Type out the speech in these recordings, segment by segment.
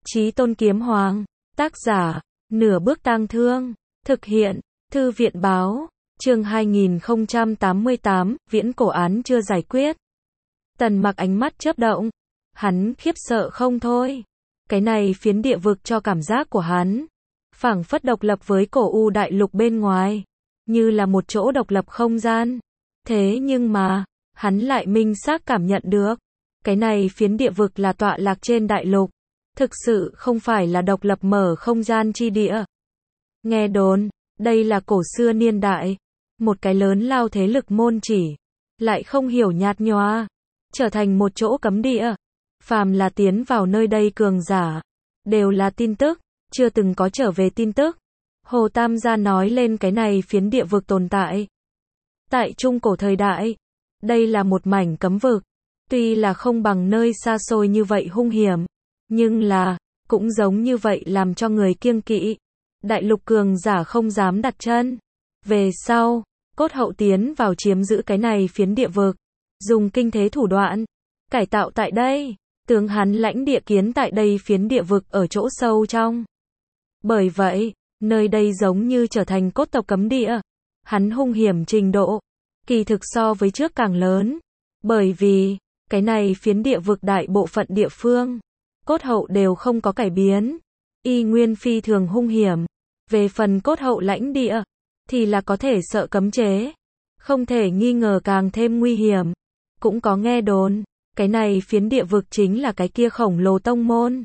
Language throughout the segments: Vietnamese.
Chí Tôn Kiếm Hoàng, tác giả, Nửa Bước Tang Thương, thực hiện, Thư viện báo, chương 2088, viễn cổ án chưa giải quyết. Tần Mặc ánh mắt chớp động, hắn khiếp sợ không thôi. Cái này phiến địa vực cho cảm giác của hắn, phảng phất độc lập với cổ u đại lục bên ngoài, như là một chỗ độc lập không gian. Thế nhưng mà, hắn lại minh xác cảm nhận được, cái này phiến địa vực là tọa lạc trên đại lục, thực sự không phải là độc lập mở không gian chi địa. Nghe đồn, đây là cổ xưa niên đại, một cái lớn lao thế lực môn chỉ, lại không hiểu nhạt nhòa, trở thành một chỗ cấm địa. Phàm là tiến vào nơi đây cường giả, đều là tin tức, chưa từng có trở về tin tức. Hồ Tam gia nói lên cái này phiến địa vực tồn tại. Tại trung cổ thời đại, đây là một mảnh cấm vực, tuy là không bằng nơi xa xôi như vậy hung hiểm, nhưng là, cũng giống như vậy làm cho người kiêng kỵ. Đại lục cường giả không dám đặt chân. Về sau, Cốt Hậu tiến vào chiếm giữ cái này phiến địa vực, dùng kinh thế thủ đoạn, cải tạo tại đây, tướng hắn lãnh địa kiến tại đây phiến địa vực ở chỗ sâu trong. Bởi vậy, nơi đây giống như trở thành cốt tộc cấm địa. Hắn hung hiểm trình độ, kỳ thực so với trước càng lớn. Bởi vì, cái này phiến địa vực đại bộ phận địa phương, Cốt Hậu đều không có cải biến. Y nguyên phi thường hung hiểm. Về phần Cốt Hậu lãnh địa, thì là có thể sợ cấm chế. Không thể nghi ngờ càng thêm nguy hiểm. Cũng có nghe đồn, cái này phiến địa vực chính là cái kia khổng lồ tông môn.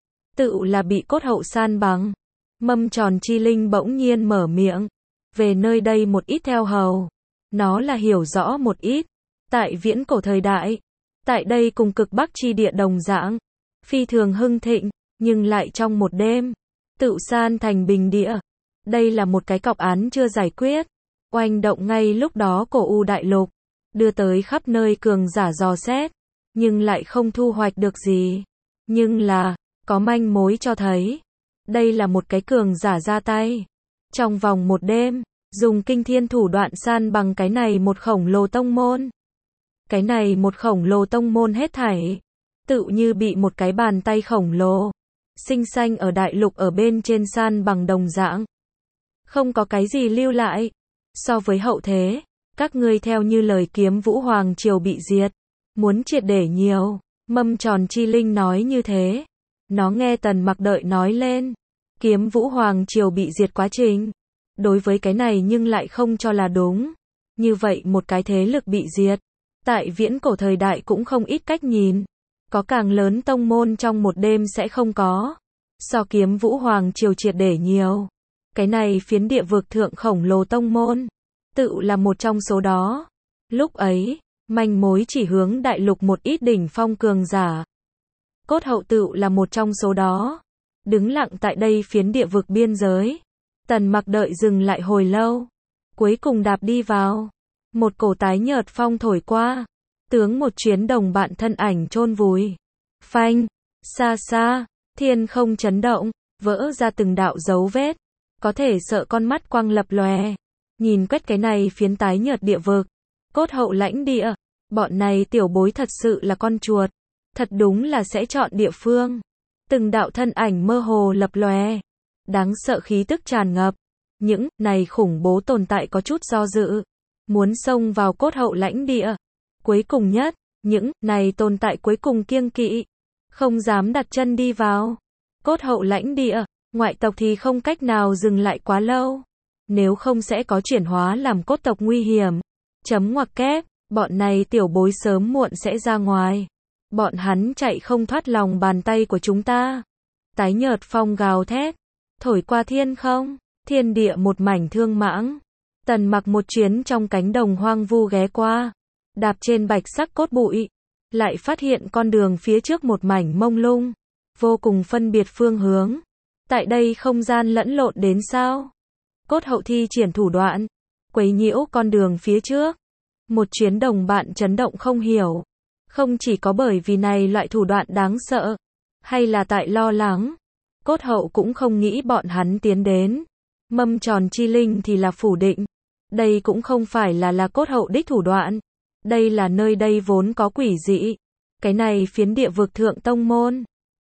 Tự là bị Cốt Hậu san bằng. Mâm Tròn Chi Linh bỗng nhiên mở miệng. Về nơi đây một ít theo hầu. Nó là hiểu rõ một ít. Tại viễn cổ thời đại, tại đây cùng cực bắc chi địa đồng dạng, phi thường hưng thịnh, nhưng lại trong một đêm, tự san thành bình địa. Đây là một cái cọc án chưa giải quyết. Oanh động ngay lúc đó cổ u đại lục, đưa tới khắp nơi cường giả dò xét, nhưng lại không thu hoạch được gì. Nhưng là, có manh mối cho thấy, đây là một cái cường giả ra tay. Trong vòng một đêm, dùng kinh thiên thủ đoạn san bằng cái này một khổng lồ tông môn. Cái này một khổng lồ tông môn hết thảy, tự như bị một cái bàn tay khổng lồ, sinh sanh ở đại lục ở bên trên san bằng đồng dạng. Không có cái gì lưu lại. So với hậu thế, các ngươi theo như lời Kiếm Vũ Hoàng triều bị diệt, muốn triệt để nhiều. Mâm Tròn Chi Linh nói như thế. Nó nghe Tần Mặc đợi nói lên, Kiếm Vũ Hoàng triều bị diệt quá trình. Đối với cái này nhưng lại không cho là đúng. Như vậy một cái thế lực bị diệt, tại viễn cổ thời đại cũng không ít cách nhìn. Có càng lớn tông môn trong một đêm sẽ không có. So Kiếm Vũ Hoàng triều triệt để nhiều. Cái này phiến địa vực thượng khổng lồ tông môn, tự là một trong số đó. Lúc ấy, manh mối chỉ hướng đại lục một ít đỉnh phong cường giả. Cốt Hậu tự là một trong số đó. Đứng lặng tại đây phiến địa vực biên giới. Tần Mặc đợi dừng lại hồi lâu. Cuối cùng đạp đi vào. Một cổ tái nhợt phong thổi qua. Tướng một chuyến đồng bạn thân ảnh chôn vùi. Phanh, xa xa, thiên không chấn động, vỡ ra từng đạo dấu vết. Có thể sợ con mắt quang lập lòe. Nhìn quét cái này phiến tái nhợt địa vực. Cốt Hậu lãnh địa. Bọn này tiểu bối thật sự là con chuột. Thật đúng là sẽ chọn địa phương. Từng đạo thân ảnh mơ hồ lập lòe. Đáng sợ khí tức tràn ngập. Những này khủng bố tồn tại có chút do dự. Muốn xông vào Cốt Hậu lãnh địa. Cuối cùng nhất, những này tồn tại cuối cùng kiêng kỵ. Không dám đặt chân đi vào Cốt Hậu lãnh địa. Ngoại tộc thì không cách nào dừng lại quá lâu. Nếu không sẽ có chuyển hóa làm cốt tộc nguy hiểm. Chấm ngoặc kép, bọn này tiểu bối sớm muộn sẽ ra ngoài. Bọn hắn chạy không thoát lòng bàn tay của chúng ta. Tái nhợt phong gào thét, thổi qua thiên không, thiên địa một mảnh thương mãng. Tần Mặc một chuyến trong cánh đồng hoang vu ghé qua, đạp trên bạch sắc cốt bụi, lại phát hiện con đường phía trước một mảnh mông lung, vô cùng phân biệt phương hướng. Tại đây không gian lẫn lộn đến sao? Cốt Hậu thi triển thủ đoạn, quấy nhiễu con đường phía trước. Một chuyến đồng bạn chấn động không hiểu. Không chỉ có bởi vì này loại thủ đoạn đáng sợ, hay là tại lo lắng. Cốt Hậu cũng không nghĩ bọn hắn tiến đến. Mâm Tròn Chi Linh thì là phủ định. Đây cũng không phải là Cốt Hậu đích thủ đoạn. Đây là nơi đây vốn có quỷ dị. Cái này phiến địa vực thượng tông môn.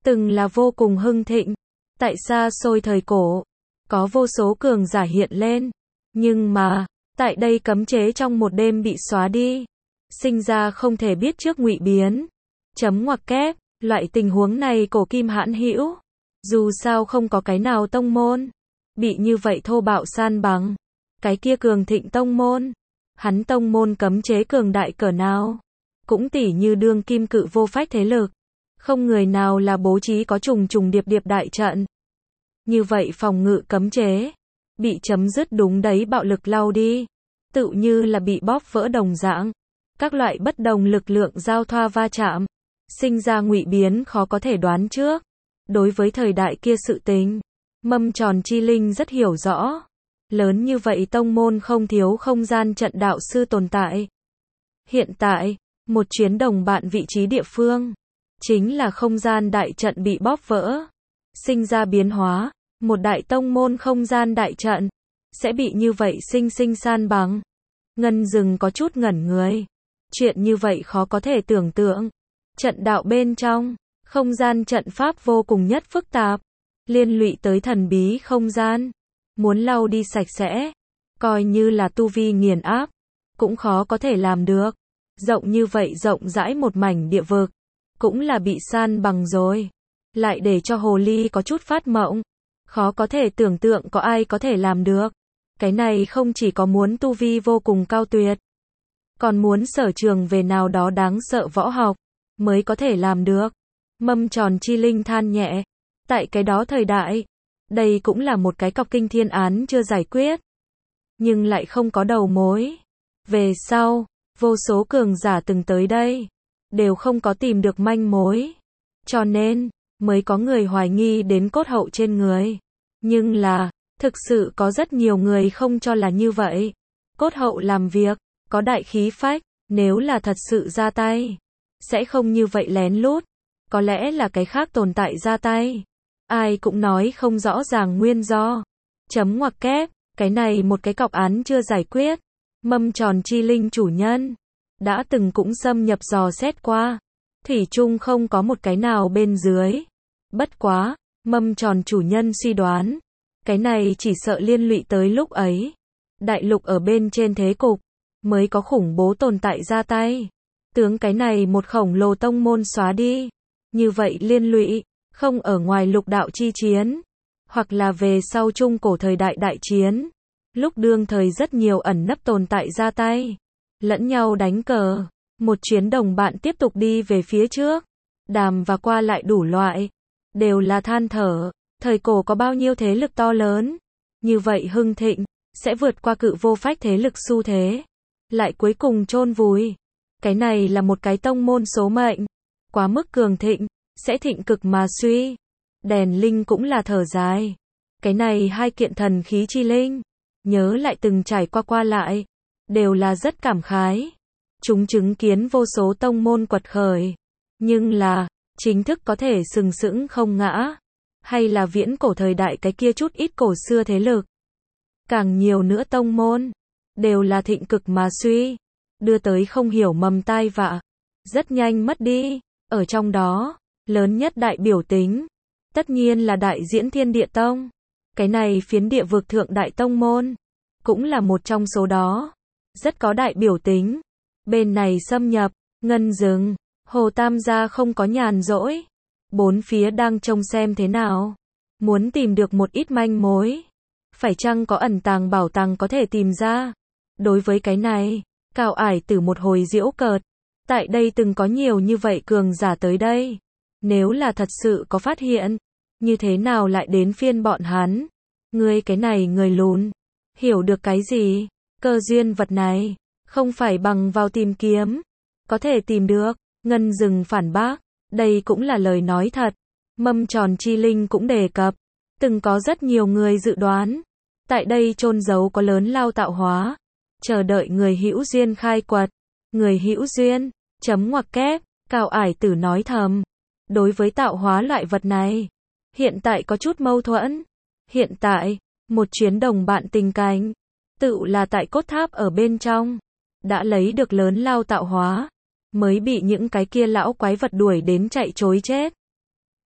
từng là vô cùng hưng thịnh. Tại xa xôi thời cổ, có vô số cường giả hiện lên. Nhưng mà, tại đây cấm chế trong một đêm bị xóa đi. Sinh ra không thể biết trước ngụy biến. Chấm ngoặc kép, loại tình huống này cổ kim hãn hữu. Dù sao không có cái nào tông môn bị như vậy thô bạo san bằng. Cái kia cường thịnh tông môn, hắn tông môn cấm chế cường đại cỡ nào, cũng tỉ như đương kim cự vô phách thế lực, không người nào là bố trí có trùng trùng điệp điệp đại trận. Như vậy phòng ngự cấm chế bị chấm dứt đúng đấy bạo lực lau đi, tự như là bị bóp vỡ đồng dạng. Các loại bất đồng lực lượng giao thoa va chạm, sinh ra ngụy biến khó có thể đoán trước. Đối với thời đại kia sự tình, Mâm Tròn Chi Linh rất hiểu rõ. Lớn như vậy tông môn không thiếu không gian trận đạo sư tồn tại. Hiện tại, một chuyến đồng bạn vị trí địa phương, chính là không gian đại trận bị bóp vỡ, sinh ra biến hóa. Một đại tông môn không gian đại trận sẽ bị như vậy sinh sinh san bằng. Ngân Dừng có chút ngẩn người. Chuyện như vậy khó có thể tưởng tượng. Trận đạo bên trong, không gian trận pháp vô cùng nhất phức tạp, liên lụy tới thần bí không gian. Muốn lau đi sạch sẽ, coi như là tu vi nghiền áp, cũng khó có thể làm được. Rộng như vậy rộng rãi một mảnh địa vực, cũng là bị san bằng rồi. Lại để cho hồ ly có chút phát mộng. Khó có thể tưởng tượng có ai có thể làm được. Cái này không chỉ có muốn tu vi vô cùng cao tuyệt, còn muốn sở trường về nào đó đáng sợ võ học, mới có thể làm được. Mâm Tròn Chi Linh than nhẹ. Tại cái đó thời đại, đây cũng là một cái cọc kinh thiên án chưa giải quyết, nhưng lại không có đầu mối. Về sau, vô số cường giả từng tới đây, đều không có tìm được manh mối. Cho nên, mới có người hoài nghi đến cốt hậu trên người. Nhưng là, thực sự có rất nhiều người không cho là như vậy. Cốt hậu làm việc, có đại khí phách, nếu là thật sự ra tay, sẽ không như vậy lén lút. Có lẽ là cái khác tồn tại ra tay. Ai cũng nói không rõ ràng nguyên do. Chấm ngoặc kép, cái này một cái cọc án chưa giải quyết. Mâm Tròn Chi Linh chủ nhân đã từng cũng xâm nhập dò xét qua, thủy chung không có một cái nào bên dưới. Bất quá, Mâm Tròn chủ nhân suy đoán, cái này chỉ sợ liên lụy tới lúc ấy đại lục ở bên trên thế cục, mới có khủng bố tồn tại ra tay, tướng cái này một khổng lồ tông môn xóa đi. Như vậy liên lụy không ở ngoài lục đạo chi chiến, hoặc là về sau trung cổ thời đại đại chiến, lúc đương thời rất nhiều ẩn nấp tồn tại ra tay, lẫn nhau đánh cờ. Một chuyến đồng bạn tiếp tục đi về phía trước, đàm và qua lại đủ loại, đều là than thở, thời cổ có bao nhiêu thế lực to lớn, như vậy hưng thịnh, sẽ vượt qua cự vô phách thế lực xu thế, lại cuối cùng chôn vùi. Cái này là một cái tông môn số mệnh, quá mức cường thịnh, sẽ thịnh cực mà suy. Đèn Linh cũng là thở dài. Cái này hai kiện thần khí chi linh, nhớ lại từng trải qua qua lại, đều là rất cảm khái. Chúng chứng kiến vô số tông môn quật khởi, nhưng là, chính thức có thể sừng sững không ngã, hay là viễn cổ thời đại cái kia chút ít cổ xưa thế lực. Càng nhiều nữa tông môn, đều là thịnh cực mà suy, đưa tới không hiểu mầm tai vạ, rất nhanh mất đi. Ở trong đó, lớn nhất đại biểu tính, tất nhiên là Đại Diễn Thiên Địa Tông. Cái này phiến địa vực thượng đại tông môn, cũng là một trong số đó, rất có đại biểu tính. Bên này xâm nhập, Ngân Dừng, Hồ Tam gia không có nhàn rỗi, bốn phía đang trông xem thế nào, muốn tìm được một ít manh mối, phải chăng có ẩn tàng bảo tàng có thể tìm ra. Đối với cái này, Cao Ải Tử một hồi giễu cợt, tại đây từng có nhiều như vậy cường giả tới đây, nếu là thật sự có phát hiện, như thế nào lại đến phiên bọn hắn? Ngươi cái này người lùn, hiểu được cái gì? Cơ duyên vật này, không phải bằng vào tìm kiếm, có thể tìm được. Ngân Dừng phản bác, đây cũng là lời nói thật. Mâm Tròn Chi Linh cũng đề cập, từng có rất nhiều người dự đoán, tại đây chôn giấu có lớn lao tạo hóa, chờ đợi người hữu duyên khai quật. Người hữu duyên, chấm ngoặc kép, Cao Ải Tử nói thầm. Đối với tạo hóa loại vật này, hiện tại có chút mâu thuẫn. Hiện tại, một chuyến đồng bạn tình cảnh, tự là tại cốt tháp ở bên trong, đã lấy được lớn lao tạo hóa, mới bị những cái kia lão quái vật đuổi đến chạy trối chết.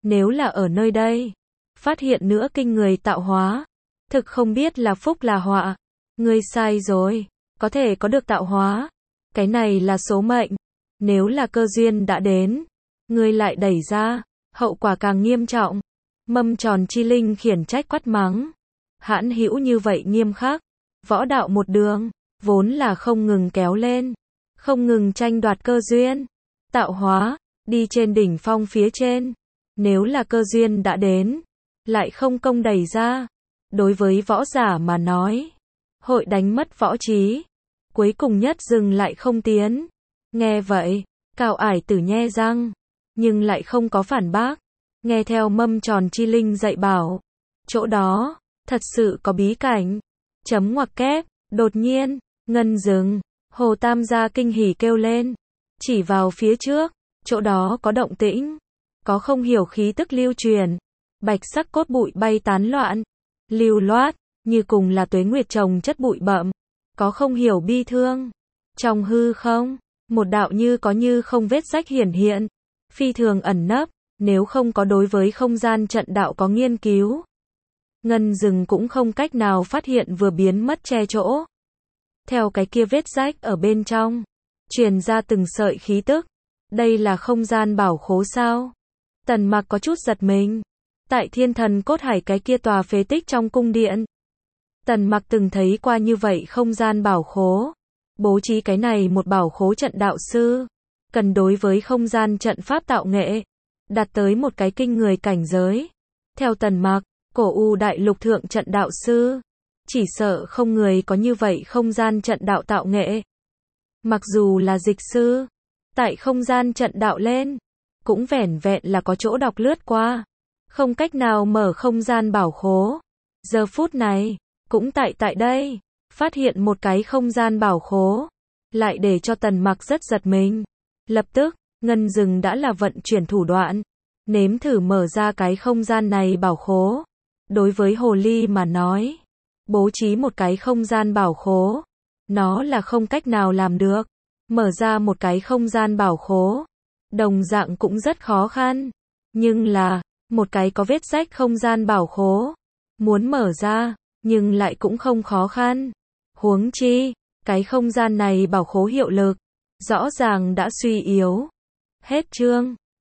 Nếu là ở nơi đây, phát hiện nữa kinh người tạo hóa, thực không biết là phúc là họa. Ngươi sai rồi, có thể có được tạo hóa, cái này là số mệnh. Nếu là cơ duyên đã đến, ngươi lại đẩy ra, hậu quả càng nghiêm trọng. Mâm Tròn Chi Linh khiển trách quát mắng. Hãn hữu như vậy nghiêm khắc, võ đạo một đường, vốn là không ngừng kéo lên, không ngừng tranh đoạt cơ duyên, tạo hóa, đi trên đỉnh phong phía trên. Nếu là cơ duyên đã đến, lại không công đẩy ra, đối với võ giả mà nói, hội đánh mất võ trí, cuối cùng nhất dừng lại không tiến. Nghe vậy, Cao Ải Tử nhe răng, nhưng lại không có phản bác, nghe theo Mâm Tròn Chi Linh dạy bảo, chỗ đó thật sự có bí cảnh. Chấm ngoặc kép, đột nhiên, ngân dừng, Hồ Tam gia kinh hỉ kêu lên, chỉ vào phía trước, chỗ đó có động tĩnh, có không hiểu khí tức lưu truyền, bạch sắc cốt bụi bay tán loạn, lưu loát, như cùng là tuế nguyệt trồng chất bụi bặm, có không hiểu bi thương. Trong hư không, một đạo như có như không vết rách hiển hiện, phi thường ẩn nấp, nếu không có đối với không gian trận đạo có nghiên cứu, Ngân Dừng cũng không cách nào phát hiện vừa biến mất che chỗ. Theo cái kia vết rách ở bên trong, truyền ra từng sợi khí tức. Đây là không gian bảo khố sao? Tần Mặc có chút giật mình. Tại Thiên Thần Cốt Hải cái kia tòa phế tích trong cung điện, Tần Mặc từng thấy qua như vậy không gian bảo khố. Bố trí cái này một bảo khố trận đạo sư, cần đối với không gian trận pháp tạo nghệ, đạt tới một cái kinh người cảnh giới. Theo Tần Mặc, Cổ U Đại Lục thượng trận đạo sư, chỉ sợ không người có như vậy không gian trận đạo tạo nghệ. Mặc dù là dịch sư, tại không gian trận đạo lên, cũng vẻn vẹn là có chỗ đọc lướt qua, không cách nào mở không gian bảo khố. Giờ phút này, cũng tại đây, phát hiện một cái không gian bảo khố, lại để cho Tần Mặc rất giật mình. Lập tức, Ngân Dừng đã là vận chuyển thủ đoạn, nếm thử mở ra cái không gian này bảo khố. Đối với hồ ly mà nói, bố trí một cái không gian bảo khố, nó là không cách nào làm được. Mở ra một cái không gian bảo khố, đồng dạng cũng rất khó khăn. Nhưng là, một cái có vết rách không gian bảo khố, muốn mở ra, nhưng lại cũng không khó khăn. Huống chi, cái không gian này bảo khố hiệu lực, rõ ràng đã suy yếu. Hết chương.